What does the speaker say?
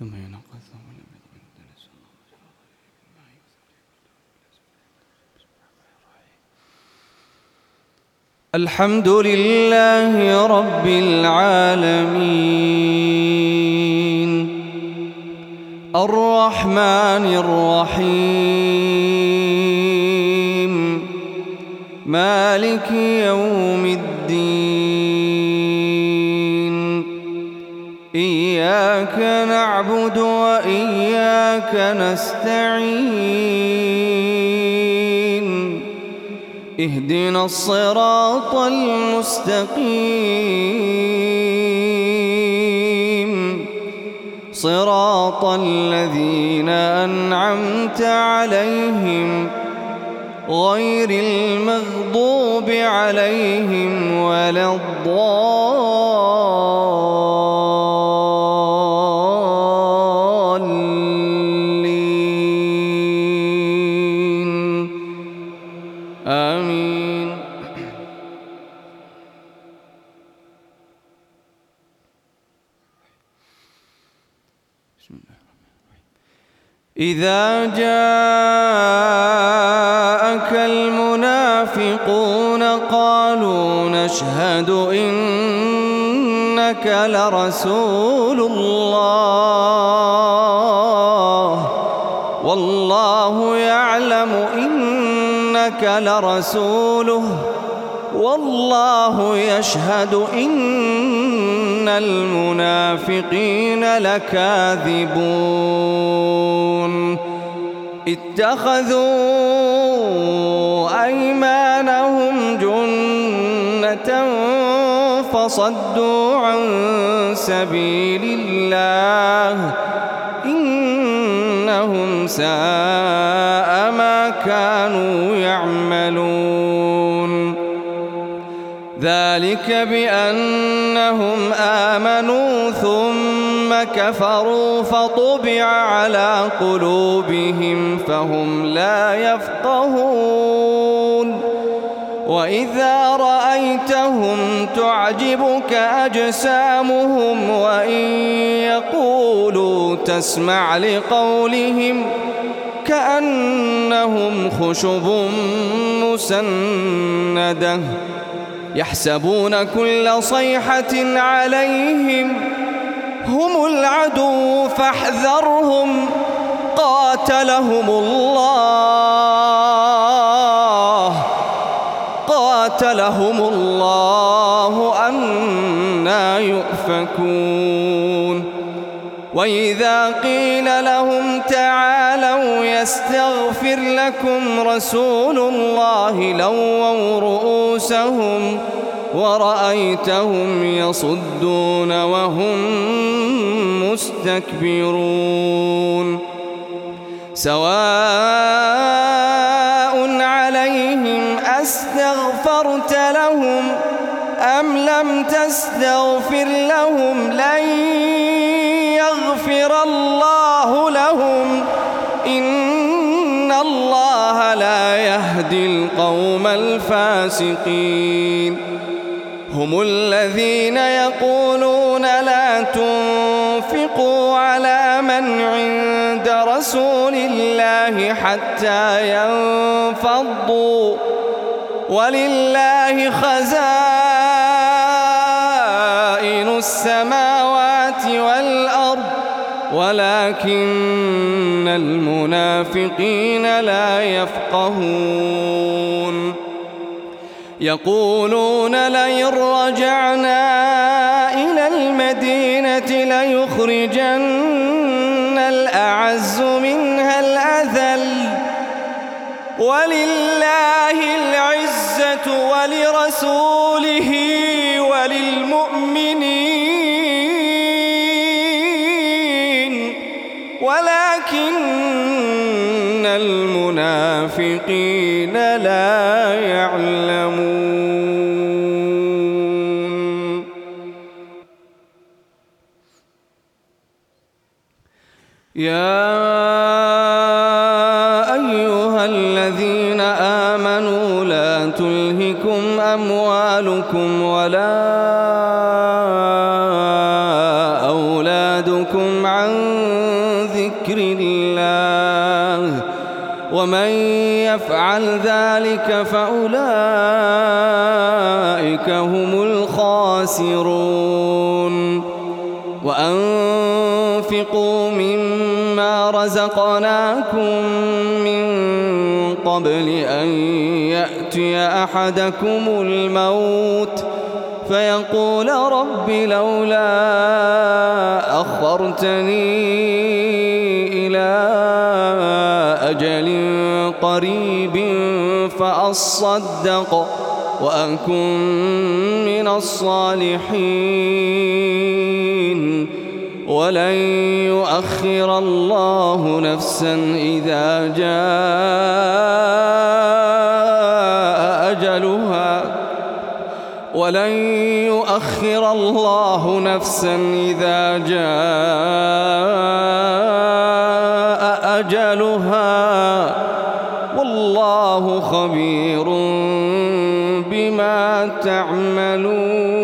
كما ينقى الثوب الأبيض من الدنس. الحمد لله رب العالمين الرحمن الرحيم مالك يوم الدين إياك نعبد وإياك نستعين اهدنا الصراط المستقيم صراط الذين أنعمت عليهم غير المغضوب عليهم ولا الضالين آمين. بسم الله الرحمن الرحيم. إذا جاءك المنافقون قالوا نشهد إنك لرسول الله والله يعلم إنك لرسوله والله يشهد إن المنافقين لكاذبون اتخذوا أيمانهم جنة فصدوا عن سبيل الله إنهم ساء ما كانوا يعملون ذلك بأنهم آمنوا ثم كفروا فطبع على قلوبهم فهم لا يفقهون وإذا رأيتهم تعجبك أجسامهم وإن يقولوا تسمع لقولهم كأنهم خشب مسندة يحسبون كل صيحة عليهم هم العدو فاحذرهم قاتلهم الله أنى يؤفكون وإذا قيل لهم تعالوا يستغفر لكم رسول الله لووا رؤوسهم ورأيتهم يصدون وهم مستكبرون سواء عليهم أستغفرت لهم أم لم تستغفر لهم لن يغفر الله لهم إن الله لا يهدي القوم الفاسقين هم الذين يقولون لا تنفقوا على من عند رسول الله حتى ينفضوا ولله خزائن السماوات والأرض ولكن المنافقين لا يفقهون يقولون لئن رجعنا إلى المدينة ليخرجن الأعز منها الأذل ولله العزة ولرسوله وللمؤمنين ولكن المنافقين لا يعلمون. يا أيها الذين آمنوا لا تلهكم أموالكم ولا أولادكم أصدكم عن ذكر الله ومن يفعل ذلك فأولئك هم الخاسرون وأنفقوا مما رزقناكم من قبل أن يأتي أحدكم الموت فيقول رب لولا أخرتني إلى أجل قريب فأصدق وأكن من الصالحين ولن يؤخر الله نفسا إذا جاء أجلها ولن يؤخر الله نفسا إذا جاء أجلها والله خبير بما تعملون.